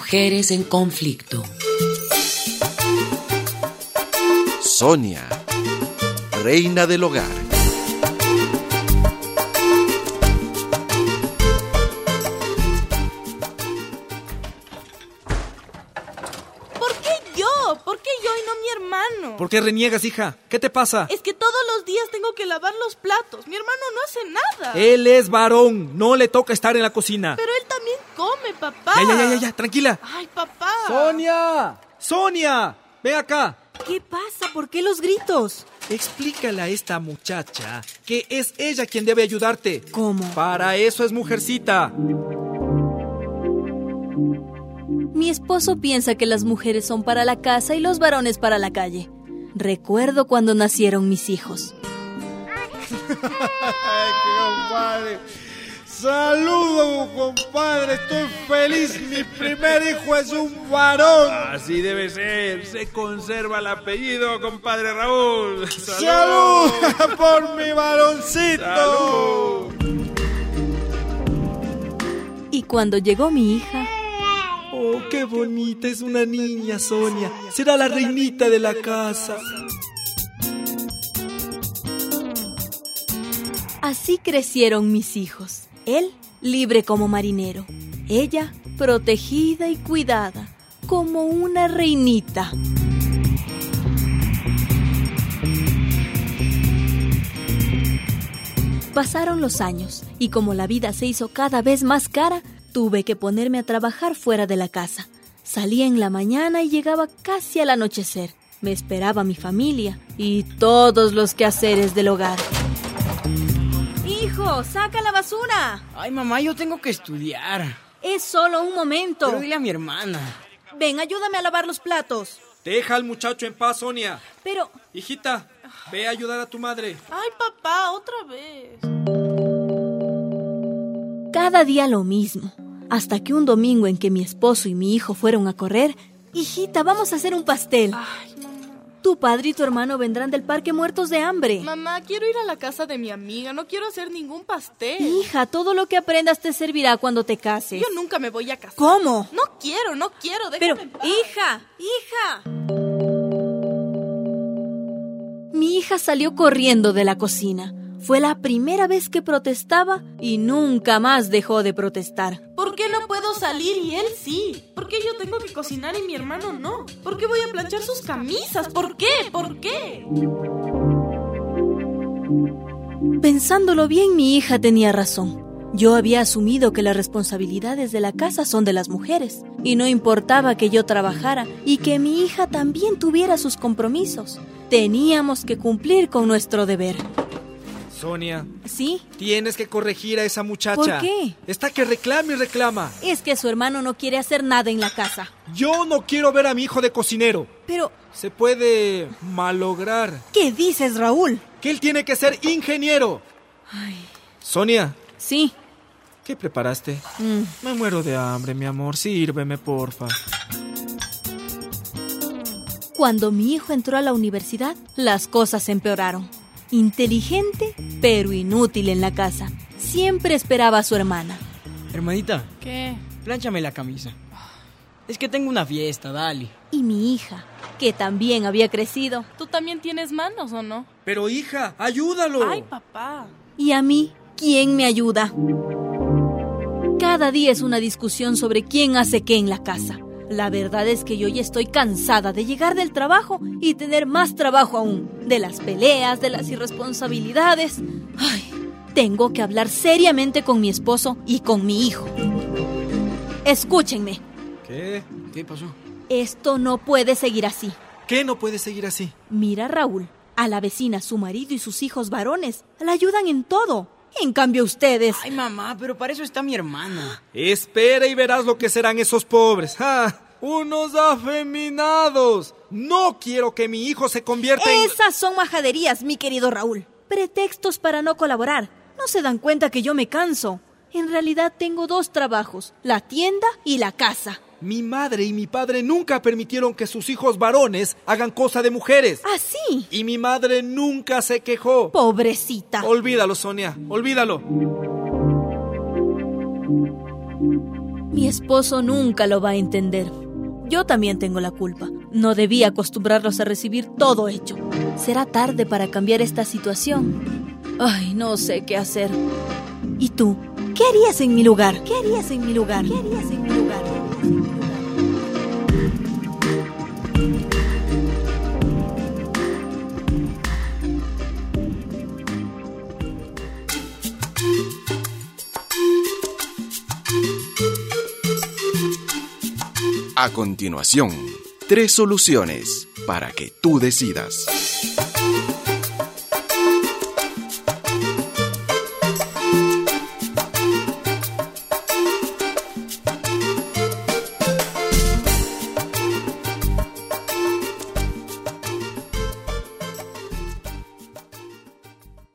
Mujeres en conflicto. Sonia, reina del hogar. ¿Por qué yo y no mi hermano? ¿Por qué reniegas, hija? ¿Qué te pasa? Es que todos los días tengo que lavar los platos. Mi hermano no hace nada. Él es varón, no le toca estar en la cocina. Pero él también come, papá. Ya, tranquila. Ay, papá. ¡Sonia! ¡Ven acá! ¿Qué pasa? ¿Por qué los gritos? Explícale a esta muchacha que es ella quien debe ayudarte. ¿Cómo? Para eso es mujercita. Mi esposo piensa que las mujeres son para la casa y los varones para la calle. Recuerdo cuando nacieron mis hijos. ¡Ay, compadre! ¡Saludos, compadre! Estoy feliz. Mi primer hijo es un varón. Así debe ser. Se conserva el apellido, compadre Raúl. ¡Salud por mi varoncito! ¡Salud! Y cuando llegó mi hija... ¡Oh, qué bonita! Es una niña, Sonia. Será la reinita de la casa. Así crecieron mis hijos. Él, libre como marinero. Ella, protegida y cuidada, como una reinita. Pasaron los años, y como la vida se hizo cada vez más cara, tuve que ponerme a trabajar fuera de la casa. Salía en la mañana y llegaba casi al anochecer. Me esperaba mi familia y todos los quehaceres del hogar. ¡Hijo, saca la basura! Ay, mamá, yo tengo que estudiar. Es solo un momento. Pero dile a mi hermana. Ven, ayúdame a lavar los platos. Deja al muchacho en paz, Sonia. Pero... Hijita, ve a ayudar a tu madre. Ay, papá, otra vez. Cada día lo mismo. Hasta que un domingo en que mi esposo y mi hijo fueron a correr... Hijita, vamos a hacer un pastel. Ay, mamá. Tu padre y tu hermano vendrán del parque muertos de hambre. Mamá, quiero ir a la casa de mi amiga. No quiero hacer ningún pastel. Hija, todo lo que aprendas te servirá cuando te cases. Yo nunca me voy a casar. ¿Cómo? No quiero. Déjame Pero, en paz. hija. Mi hija salió corriendo de la cocina. Fue la primera vez que protestaba y nunca más dejó de protestar. ¿Por qué no puedo salir y él sí? ¿Por qué yo tengo que cocinar y mi hermano no? ¿Por qué voy a planchar sus camisas? ¿Por qué? Pensándolo bien, mi hija tenía razón. Yo había asumido que las responsabilidades de la casa son de las mujeres y no importaba que yo trabajara y que mi hija también tuviera sus compromisos. Teníamos que cumplir con nuestro deber. Sonia, ¿Sí? tienes que corregir a esa muchacha. ¿Por qué? Está que reclama y reclama. Es que su hermano no quiere hacer nada en la casa. Yo no quiero ver a mi hijo de cocinero. Pero, Se puede malograr. ¿qué dices, Raúl? Que él tiene que ser ingeniero. Ay, Sonia, sí. ¿qué preparaste? Me muero de hambre, mi amor. Sírveme, porfa. Cuando mi hijo entró a la universidad, las cosas empeoraron. Inteligente, pero inútil en la casa. Siempre esperaba a su hermana. Hermanita, ¿Qué? plánchame la camisa. Es que tengo una fiesta, dale. Y mi hija, que también había crecido. ¿Tú también tienes manos o no? Pero hija, ayúdalo. Ay, papá. Y a mí, ¿quién me ayuda? Cada día es una discusión sobre quién hace qué en la casa. La verdad es que yo ya estoy cansada de llegar del trabajo y tener más trabajo aún. De las peleas, de las irresponsabilidades. Ay, tengo que hablar seriamente con mi esposo y con mi hijo. Escúchenme. ¿Qué? ¿Qué pasó? Esto no puede seguir así. ¿Qué no puede seguir así? Mira, Raúl, a la vecina, su marido y sus hijos varones la ayudan en todo. En cambio ustedes... Ay, mamá, pero para eso está mi hermana. Espera y verás lo que serán esos pobres. ¡Ah! ¡Unos afeminados! No quiero que mi hijo se convierta en... Esas son majaderías, mi querido Raúl. Pretextos para no colaborar. ¿No se dan cuenta que yo me canso? En realidad tengo 2 trabajos, la tienda y la casa. Mi madre y mi padre nunca permitieron que sus hijos varones hagan cosa de mujeres. ¿Así? Y mi madre nunca se quejó. Pobrecita. Olvídalo, Sonia, olvídalo. Mi esposo nunca lo va a entender. Yo también tengo la culpa. No debía acostumbrarlos a recibir todo hecho. Será tarde para cambiar esta situación. Ay, no sé qué hacer. ¿Y tú? ¿Qué harías en mi lugar? ¿Qué harías en mi lugar? ¿Qué harías en mi lugar? A continuación, 3 soluciones para que tú decidas.